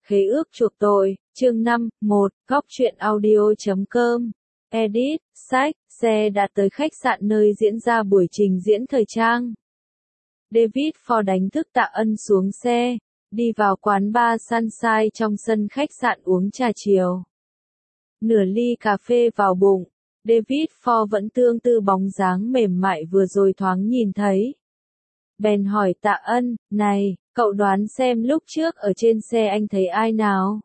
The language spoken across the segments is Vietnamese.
Khế ước chuộc tội, chương 5, 1, góc truyện audio.com. Edit, sách, xe đã tới khách sạn nơi diễn ra buổi trình diễn thời trang. David Ford đánh thức Tạ Ân xuống xe, đi vào quán bar Sunshine trong sân khách sạn uống trà chiều. Nửa ly cà phê vào bụng, David Ford vẫn tương tư bóng dáng mềm mại vừa rồi thoáng nhìn thấy. Bèn hỏi Tạ Ân, này, cậu đoán xem lúc trước ở trên xe anh thấy ai nào?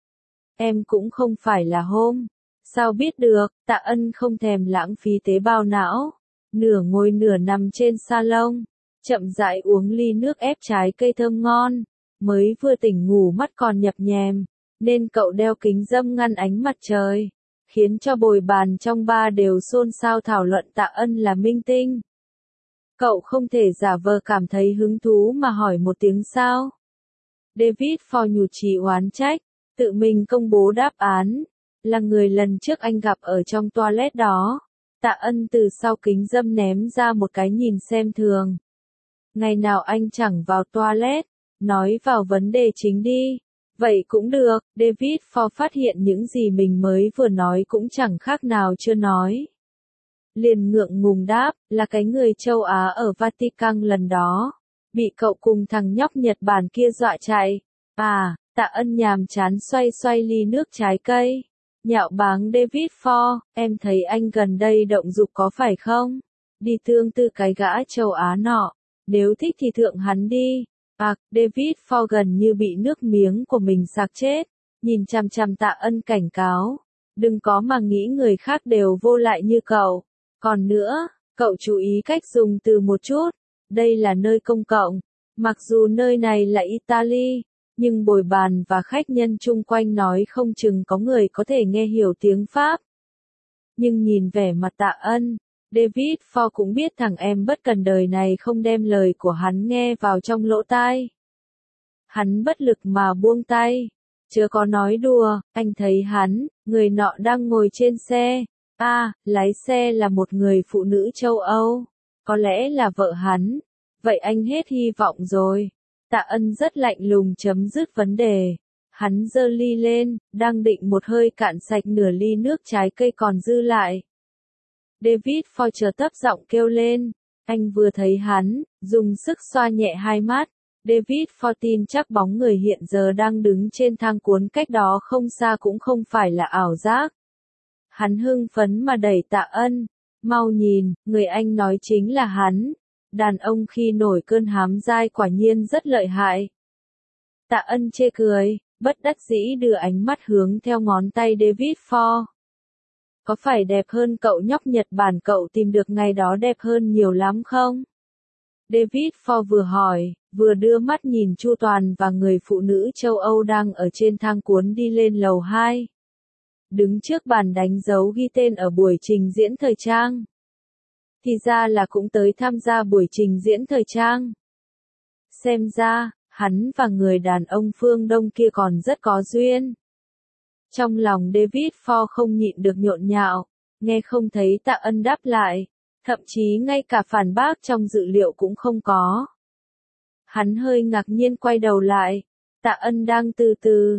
Em cũng không phải là Hôm. Sao biết được? Tạ Ân không thèm lãng phí tế bào não. Nửa ngồi nửa nằm trên salon, chậm rãi uống ly nước ép trái cây thơm ngon. Mới vừa tỉnh ngủ mắt còn nhập nhèm, nên cậu đeo kính râm ngăn ánh mặt trời, khiến cho bồi bàn trong bar đều xôn xao thảo luận Tạ Ân là minh tinh. Cậu không thể giả vờ cảm thấy hứng thú mà hỏi một tiếng sao? David Ford nhụt chí oán trách, tự mình công bố đáp án, là người lần trước anh gặp ở trong toilet đó. Tạ Ân từ sau kính râm ném ra một cái nhìn xem thường. Ngày nào anh chẳng vào toilet, nói vào vấn đề chính đi. Vậy cũng được, David Ford phát hiện những gì mình mới vừa nói cũng chẳng khác nào chưa nói. Liền ngượng ngùng đáp, là cái người châu Á ở Vatican lần đó. Bị cậu cùng thằng nhóc Nhật Bản kia dọa chạy. À, Tạ Ân nhàm chán xoay xoay ly nước trái cây. Nhạo báng David Ford, em thấy anh gần đây động dục có phải không? Đi tương tư cái gã châu Á nọ. Nếu thích thì thượng hắn đi. À, David Ford gần như bị nước miếng của mình sặc chết. Nhìn chằm chằm Tạ Ân cảnh cáo. Đừng có mà nghĩ người khác đều vô lại như cậu. Còn nữa, cậu chú ý cách dùng từ một chút. Đây là nơi công cộng. Mặc dù nơi này là Italy, nhưng bồi bàn và khách nhân chung quanh nói không chừng có người có thể nghe hiểu tiếng Pháp. Nhưng nhìn vẻ mặt Tạ Ân, David Ford cũng biết thằng em bất cần đời này không đem lời của hắn nghe vào trong lỗ tai. Hắn bất lực mà buông tay. Chớ có nói đùa, anh thấy hắn, người nọ đang ngồi trên xe. À, lái xe là một người phụ nữ châu Âu. Có lẽ là vợ hắn. Vậy anh hết hy vọng rồi. Tạ Ân rất lạnh lùng chấm dứt vấn đề. Hắn giơ ly lên, đang định một hơi cạn sạch nửa ly nước trái cây còn dư lại. David Ford chợt thấp giọng kêu lên. Anh vừa thấy hắn, dùng sức xoa nhẹ hai mắt. David Ford tin chắc bóng người hiện giờ đang đứng trên thang cuốn cách đó không xa cũng không phải là ảo giác. Hắn hưng phấn mà đẩy Tạ Ân. Mau nhìn, người anh nói chính là hắn. Đàn ông khi nổi cơn hám dai quả nhiên rất lợi hại. Tạ Ân chê cười, bất đắc dĩ đưa ánh mắt hướng theo ngón tay David Ford. Có phải đẹp hơn cậu nhóc Nhật Bản cậu tìm được ngày đó đẹp hơn nhiều lắm không? David Ford vừa hỏi, vừa đưa mắt nhìn chu toàn và người phụ nữ châu Âu đang ở trên thang cuốn đi lên lầu 2. Đứng trước bàn đánh dấu ghi tên ở buổi trình diễn thời trang. Thì ra là cũng tới tham gia buổi trình diễn thời trang. Xem ra, hắn và người đàn ông phương Đông kia còn rất có duyên. Trong lòng David Ford không nhịn được nhộn nhạo, nghe không thấy Tạ Ân đáp lại, thậm chí ngay cả phản bác trong dự liệu cũng không có. Hắn hơi ngạc nhiên quay đầu lại, Tạ Ân đang từ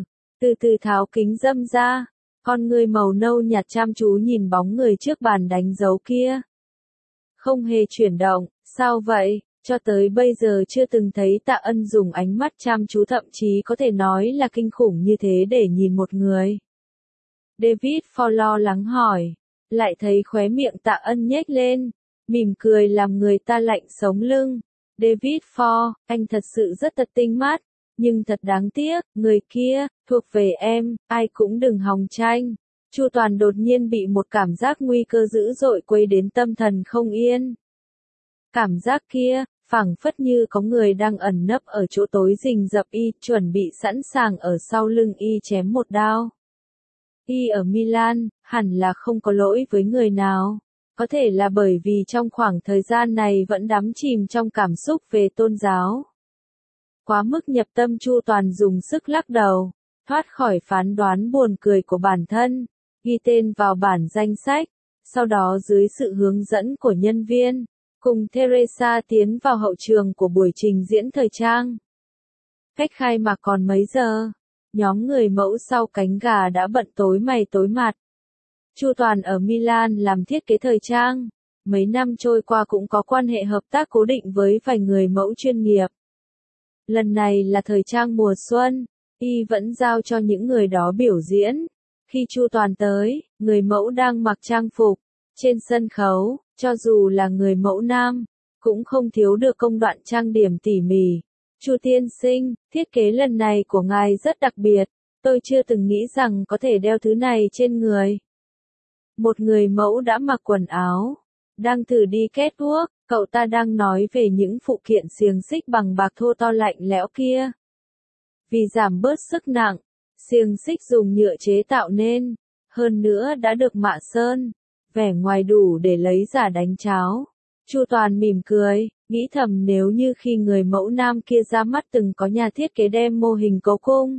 từ tháo kính râm ra, con người màu nâu nhạt chăm chú nhìn bóng người trước bàn đánh dấu kia. Không hề chuyển động, sao vậy? Cho tới bây giờ chưa từng thấy Tạ Ân dùng ánh mắt chăm chú thậm chí có thể nói là kinh khủng như thế để nhìn một người. David Ford lo lắng hỏi, lại thấy khóe miệng Tạ Ân nhếch lên, mỉm cười làm người ta lạnh sống lưng. David Ford, anh thật sự rất thật tinh mắt, nhưng thật đáng tiếc, người kia, thuộc về em, ai cũng đừng hòng tranh. Chu Toàn đột nhiên bị một cảm giác nguy cơ dữ dội quấy đến tâm thần không yên. Cảm giác kia, phảng phất như có người đang ẩn nấp ở chỗ tối rình rập y, chuẩn bị sẵn sàng ở sau lưng y chém một đao. Y ở Milan, hẳn là không có lỗi với người nào. Có thể là bởi vì trong khoảng thời gian này vẫn đắm chìm trong cảm xúc về tôn giáo. Quá mức nhập tâm Chu Toàn dùng sức lắc đầu, thoát khỏi phán đoán buồn cười của bản thân, ghi tên vào bản danh sách, sau đó dưới sự hướng dẫn của nhân viên, cùng Teresa tiến vào hậu trường của buổi trình diễn thời trang. Cách khai mạc còn mấy giờ? Nhóm người mẫu sau cánh gà đã bận tối mày tối mặt. Chu Toàn ở Milan làm thiết kế thời trang. Mấy năm trôi qua cũng có quan hệ hợp tác cố định với vài người mẫu chuyên nghiệp. Lần này là thời trang mùa xuân, y vẫn giao cho những người đó biểu diễn. Khi Chu Toàn tới, người mẫu đang mặc trang phục. Trên sân khấu, cho dù là người mẫu nam, cũng không thiếu được công đoạn trang điểm tỉ mỉ. Chu tiên sinh, thiết kế lần này của ngài rất đặc biệt, tôi chưa từng nghĩ rằng có thể đeo thứ này trên người. Một người mẫu đã mặc quần áo, đang thử đi catwalk, cậu ta đang nói về những phụ kiện xiềng xích bằng bạc thô to lạnh lẽo kia. Vì giảm bớt sức nặng, xiềng xích dùng nhựa chế tạo nên, hơn nữa đã được mạ sơn, vẻ ngoài đủ để lấy giả đánh cháo. Chu Toàn mỉm cười, nghĩ thầm nếu như khi người mẫu nam kia ra mắt từng có nhà thiết kế đem mô hình cấu cung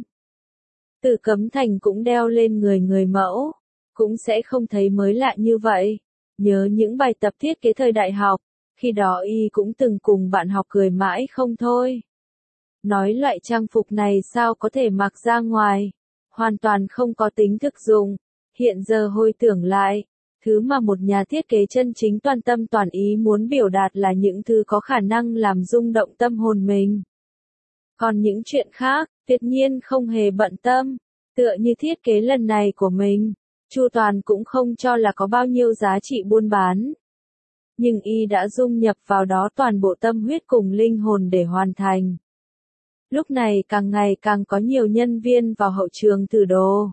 Từ Cấm Thành cũng đeo lên người mẫu, cũng sẽ không thấy mới lạ như vậy. Nhớ những bài tập thiết kế thời đại học, khi đó y cũng từng cùng bạn học cười mãi không thôi. Nói loại trang phục này sao có thể mặc ra ngoài, hoàn toàn không có tính thực dụng. Hiện giờ hồi tưởng lại, thứ mà một nhà thiết kế chân chính toàn tâm toàn ý muốn biểu đạt là những thứ có khả năng làm rung động tâm hồn mình. Còn những chuyện khác, tuyệt nhiên không hề bận tâm, tựa như thiết kế lần này của mình. Chu Toàn cũng không cho là có bao nhiêu giá trị buôn bán. Nhưng y đã dung nhập vào đó toàn bộ tâm huyết cùng linh hồn để hoàn thành. Lúc này càng ngày càng có nhiều nhân viên vào hậu trường thử đồ,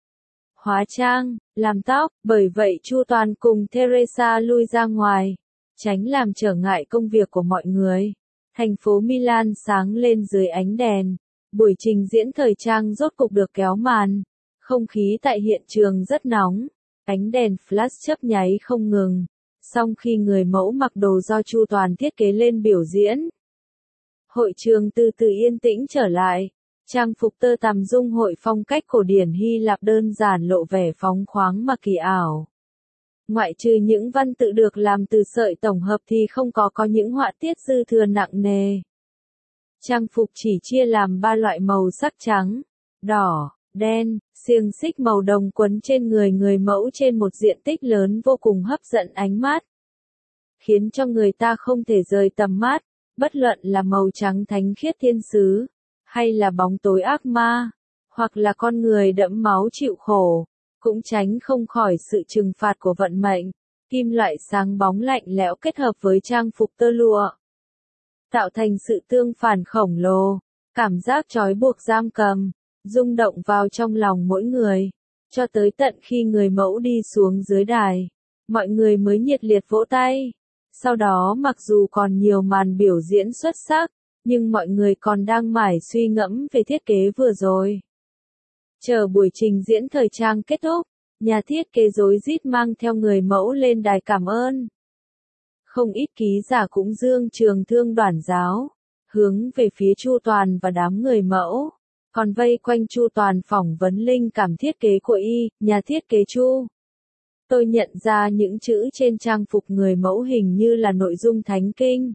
hóa trang, làm tóc, bởi vậy Chu Toàn cùng Teresa lui ra ngoài, tránh làm trở ngại công việc của mọi người. Thành phố Milan sáng lên dưới ánh đèn, buổi trình diễn thời trang rốt cục được kéo màn. Không khí tại hiện trường rất nóng, ánh đèn flash chớp nháy không ngừng. Xong khi người mẫu mặc đồ do Chu Toàn thiết kế lên biểu diễn, hội trường từ từ yên tĩnh trở lại. Trang phục tơ tằm dung hội phong cách cổ điển Hy Lạp đơn giản lộ vẻ phóng khoáng mà kỳ ảo. Ngoại trừ những văn tự được làm từ sợi tổng hợp thì không có những họa tiết dư thừa nặng nề. Trang phục chỉ chia làm 3 loại màu sắc trắng, đỏ, đen, xiềng xích màu đồng quấn trên người mẫu trên một diện tích lớn vô cùng hấp dẫn ánh mắt, khiến cho người ta không thể rời tầm mắt, bất luận là màu trắng thánh khiết thiên sứ, hay là bóng tối ác ma, hoặc là con người đẫm máu chịu khổ, cũng tránh không khỏi sự trừng phạt của vận mệnh. Kim loại sáng bóng lạnh lẽo kết hợp với trang phục tơ lụa, tạo thành sự tương phản khổng lồ, cảm giác trói buộc giam cầm, rung động vào trong lòng mỗi người, cho tới tận khi người mẫu đi xuống dưới đài, mọi người mới nhiệt liệt vỗ tay. Sau đó mặc dù còn nhiều màn biểu diễn xuất sắc, nhưng mọi người còn đang mải suy ngẫm về thiết kế vừa rồi. Chờ buổi trình diễn thời trang kết thúc, nhà thiết kế rối rít mang theo người mẫu lên đài cảm ơn. Không ít ký giả cũng dương trường thương đoản giáo, hướng về phía Chu Toàn và đám người mẫu, còn vây quanh Chu Toàn phỏng vấn linh cảm thiết kế của y, nhà thiết kế Chu. Tôi nhận ra những chữ trên trang phục người mẫu hình như là nội dung thánh kinh.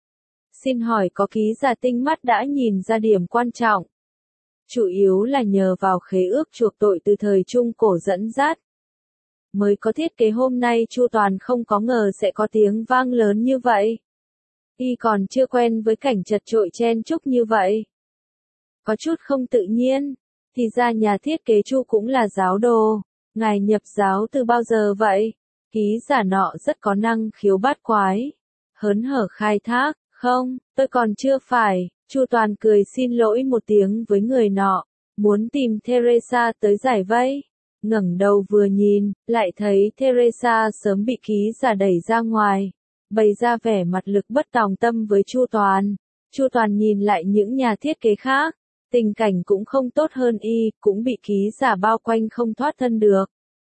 Xin hỏi có ký giả tinh mắt đã nhìn ra điểm quan trọng. Chủ yếu là nhờ vào khế ước chuộc tội từ thời Trung Cổ dẫn dắt. Mới có thiết kế hôm nay Chu Toàn không có ngờ sẽ có tiếng vang lớn như vậy. Y còn chưa quen với cảnh chật chội chen chúc như vậy. Có chút không tự nhiên, thì ra nhà thiết kế Chu cũng là giáo đồ. Ngài nhập giáo từ bao giờ vậy? Ký giả nọ rất có năng khiếu bát quái. Hớn hở khai thác, không, tôi còn chưa phải. Chu Toàn cười xin lỗi một tiếng với người nọ, muốn tìm Teresa tới giải vây. Ngẩng đầu vừa nhìn, lại thấy Teresa sớm bị ký giả đẩy ra ngoài, bày ra vẻ mặt lực bất tòng tâm với Chu Toàn. Chu Toàn nhìn lại những nhà thiết kế khác, tình cảnh cũng không tốt hơn y, cũng bị ký giả bao quanh không thoát thân được.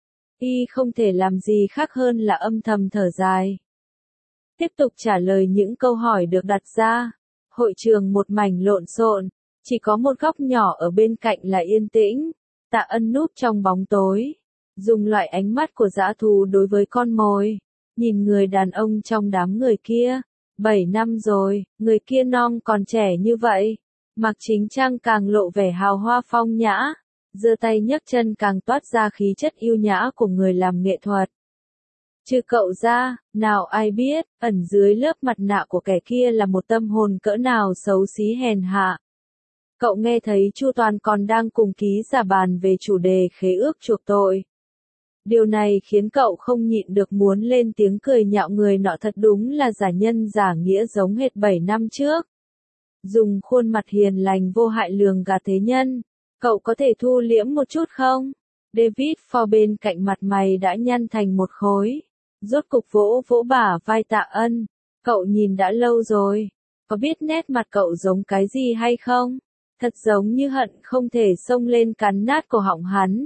Y không thể làm gì khác hơn là âm thầm thở dài. Tiếp tục trả lời những câu hỏi được đặt ra. Hội trường một mảnh lộn xộn, chỉ có một góc nhỏ ở bên cạnh là yên tĩnh. Tạ Ân núp trong bóng tối, dùng loại ánh mắt của dã thú đối với con mồi, nhìn người đàn ông trong đám người kia. 7 năm rồi, người kia non còn trẻ như vậy, mặc chính trang càng lộ vẻ hào hoa phong nhã. giơ tay nhấc chân càng toát ra khí chất yêu nhã của người làm nghệ thuật. Trừ cậu ra, nào ai biết, ẩn dưới lớp mặt nạ của kẻ kia là một tâm hồn cỡ nào xấu xí hèn hạ. Cậu nghe thấy Chu Toàn còn đang cùng ký giả bàn về chủ đề khế ước chuộc tội. Điều này khiến cậu không nhịn được muốn lên tiếng cười nhạo người nọ, thật đúng là giả nhân giả nghĩa giống hệt 7 năm trước. Dùng khuôn mặt hiền lành vô hại lường gạt thế nhân, cậu có thể thu liễm một chút không? David Ford bên cạnh mặt mày đã nhăn thành một khối. Rốt cục vỗ vỗ bả vai Tạ Ân, cậu nhìn đã lâu rồi, có biết nét mặt cậu giống cái gì hay không? Thật giống như hận không thể xông lên cắn nát cổ họng hắn.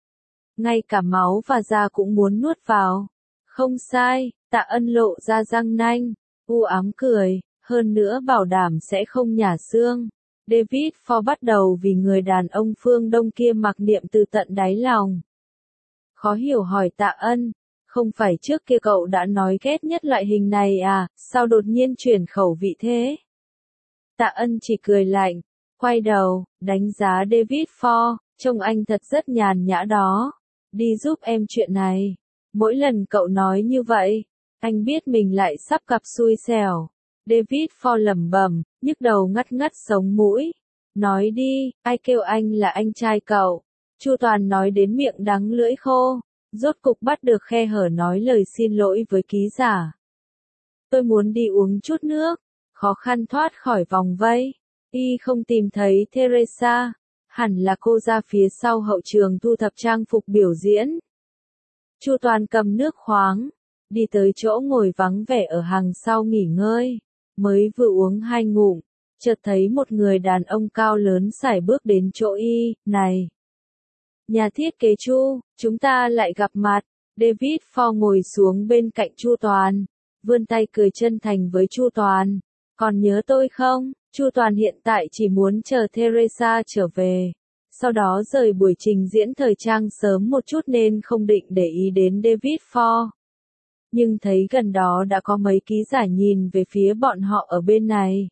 Ngay cả máu và da cũng muốn nuốt vào. Không sai, Tạ Ân lộ ra răng nanh, u ám cười, hơn nữa bảo đảm sẽ không nhả xương. David Ford bắt đầu vì người đàn ông phương Đông kia mặc niệm từ tận đáy lòng. Khó hiểu hỏi Tạ Ân, không phải trước kia cậu đã nói ghét nhất loại hình này à, sao đột nhiên chuyển khẩu vị thế? Tạ Ân chỉ cười lạnh, quay đầu, đánh giá David Ford, trông anh thật rất nhàn nhã đó. Đi giúp em chuyện này. Mỗi lần cậu nói như vậy, anh biết mình lại sắp gặp xui xẻo. David Ford lẩm bẩm, nhức đầu ngắt ngắt sống mũi. Nói đi, ai kêu anh là anh trai cậu? Chu Toàn nói đến miệng đắng lưỡi khô, rốt cục bắt được khe hở nói lời xin lỗi với ký giả. Tôi muốn đi uống chút nước, khó khăn thoát khỏi vòng vây. Y không tìm thấy Teresa, hẳn là cô ra phía sau hậu trường thu thập trang phục biểu diễn. Chu Toàn cầm nước khoáng, đi tới chỗ ngồi vắng vẻ ở hàng sau nghỉ ngơi, mới vừa uống 2 ngụm, chợt thấy một người đàn ông cao lớn sải bước đến chỗ y, này. Nhà thiết kế Chu, chúng ta lại gặp mặt. David Ford ngồi xuống bên cạnh Chu Toàn, vươn tay cười chân thành với Chu Toàn. Còn nhớ tôi không? Chu Toàn hiện tại chỉ muốn chờ Teresa trở về, sau đó rời buổi trình diễn thời trang sớm một chút nên không định để ý đến David Ford. Nhưng thấy gần đó đã có mấy ký giả nhìn về phía bọn họ ở bên này.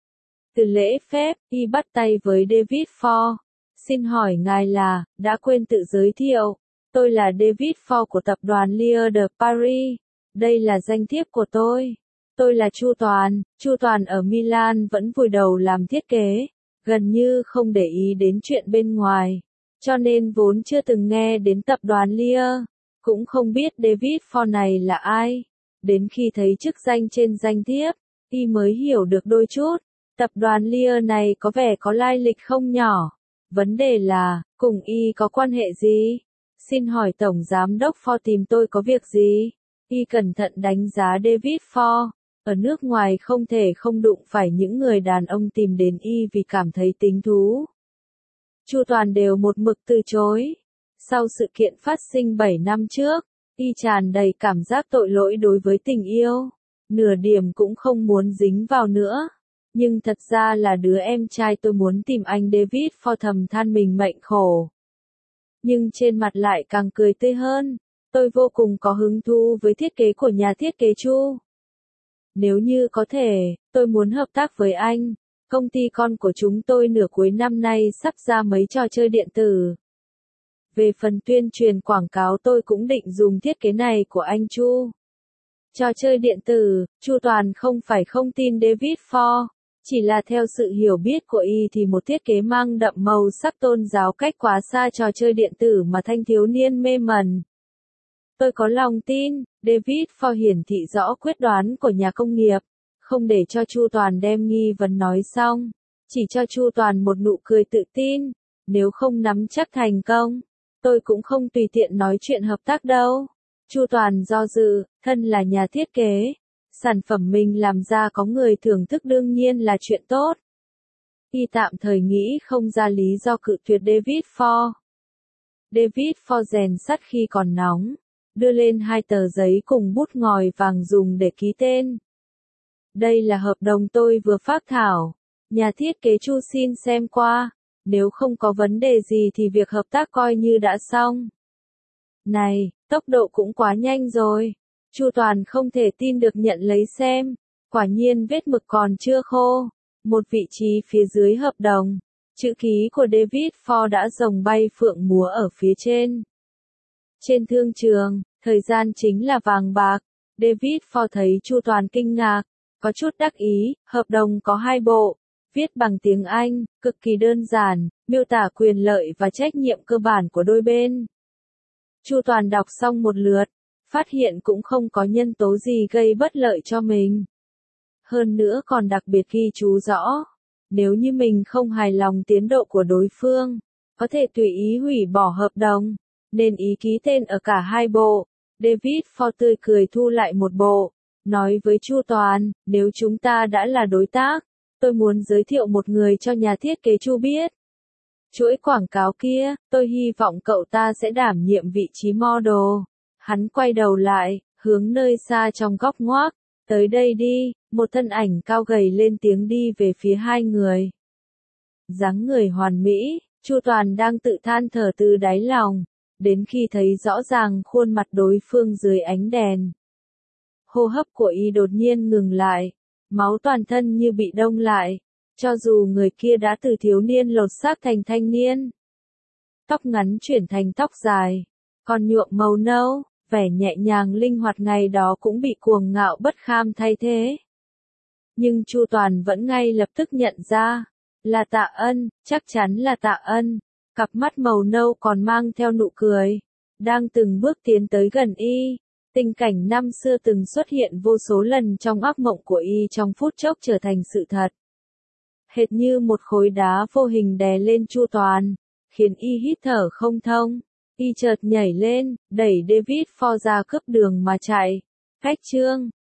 Từ lễ phép, y bắt tay với David Ford. Xin hỏi ngài là, đã quên tự giới thiệu. Tôi là David Ford của tập đoàn Lier de Paris. Đây là danh thiếp của tôi. Tôi là Chu Toàn ở Milan vẫn vùi đầu làm thiết kế, gần như không để ý đến chuyện bên ngoài, cho nên vốn chưa từng nghe đến tập đoàn Lier, cũng không biết David Ford này là ai. Đến khi thấy chức danh trên danh thiếp, y mới hiểu được đôi chút, tập đoàn Lier này có vẻ có lai lịch không nhỏ. Vấn đề là, cùng y có quan hệ gì? Xin hỏi Tổng Giám đốc Ford tìm tôi có việc gì? Y cẩn thận đánh giá David Ford. Ở nước ngoài không thể không đụng phải những người đàn ông tìm đến y vì cảm thấy tính thú. Chu Toàn đều một mực từ chối. Sau sự kiện phát sinh 7 năm trước, y tràn đầy cảm giác tội lỗi đối với tình yêu. Nửa điểm cũng không muốn dính vào nữa. Nhưng thật ra là đứa em trai tôi muốn tìm anh David Ford, thầm than mình mệnh khổ. Nhưng trên mặt lại càng cười tươi hơn. Tôi vô cùng có hứng thú với thiết kế của nhà thiết kế Chu. Nếu như có thể, tôi muốn hợp tác với anh. Công ty con của chúng tôi nửa cuối năm nay sắp ra mấy trò chơi điện tử. Về phần tuyên truyền quảng cáo tôi cũng định dùng thiết kế này của anh Chu. Trò chơi điện tử, Chu Toàn không phải không tin David Ford, chỉ là theo sự hiểu biết của y thì một thiết kế mang đậm màu sắc tôn giáo cách quá xa trò chơi điện tử mà thanh thiếu niên mê mẩn. Tôi có lòng tin, David Ford hiển thị rõ quyết đoán của nhà công nghiệp, không để cho Chu Toàn đem nghi vấn nói xong, chỉ cho Chu Toàn một nụ cười tự tin, nếu không nắm chắc thành công, tôi cũng không tùy tiện nói chuyện hợp tác đâu. Chu Toàn do dự, thân là nhà thiết kế, sản phẩm mình làm ra có người thưởng thức đương nhiên là chuyện tốt. Y tạm thời nghĩ không ra lý do cự tuyệt David Ford. David Ford rèn sắt khi còn nóng, đưa lên 2 tờ giấy cùng bút ngòi vàng dùng để ký tên. Đây là hợp đồng tôi vừa phác thảo, nhà thiết kế Chu xin xem qua, nếu không có vấn đề gì thì việc hợp tác coi như đã xong. Này, tốc độ cũng quá nhanh rồi. Chu Toàn không thể tin được nhận lấy xem, quả nhiên vết mực còn chưa khô, một vị trí phía dưới hợp đồng, Chữ ký của David Ford đã rồng bay phượng múa ở phía trên. Trên thương trường, thời gian chính là vàng bạc. David Ford thấy Chu Toàn kinh ngạc, có chút đắc ý, hợp đồng có 2 bộ, viết bằng tiếng Anh, cực kỳ đơn giản, miêu tả quyền lợi và trách nhiệm cơ bản của đôi bên. Chu Toàn đọc xong một lượt, phát hiện cũng không có nhân tố gì gây bất lợi cho mình. Hơn nữa còn đặc biệt ghi chú rõ, nếu như mình không hài lòng tiến độ của đối phương, có thể tùy ý hủy bỏ hợp đồng, nên ý ký tên ở cả 2 bộ. David Ford tươi cười thu lại một bộ, nói với Chu Toàn, nếu chúng ta đã là đối tác, tôi muốn giới thiệu một người cho nhà thiết kế Chu biết. Chuỗi quảng cáo kia, tôi hy vọng cậu ta sẽ đảm nhiệm vị trí model. Hắn quay đầu lại, hướng nơi xa trong góc ngoác, tới đây đi, một thân ảnh cao gầy lên tiếng đi về phía 2 người. Dáng người hoàn mỹ, Chu Toàn đang tự than thở từ đáy lòng, đến khi thấy rõ ràng khuôn mặt đối phương dưới ánh đèn. Hô hấp của y đột nhiên ngừng lại, máu toàn thân như bị đông lại, cho dù người kia đã từ thiếu niên lột xác thành thanh niên. Tóc ngắn chuyển thành tóc dài, còn nhuộm màu nâu, vẻ nhẹ nhàng linh hoạt ngày đó cũng bị cuồng ngạo bất kham thay thế. Nhưng Chu Toàn vẫn ngay lập tức nhận ra, là Tạ Ân, chắc chắn là Tạ Ân. Cặp mắt màu nâu còn mang theo nụ cười, đang từng bước tiến tới gần y. Tình cảnh năm xưa từng xuất hiện vô số lần trong ác mộng của y trong phút chốc trở thành sự thật. Hệt như một khối đá vô hình đè lên Chu Toàn, khiến y hít thở không thông. Y chợt nhảy lên, đẩy David Ford ra cướp đường mà chạy. Khách trương,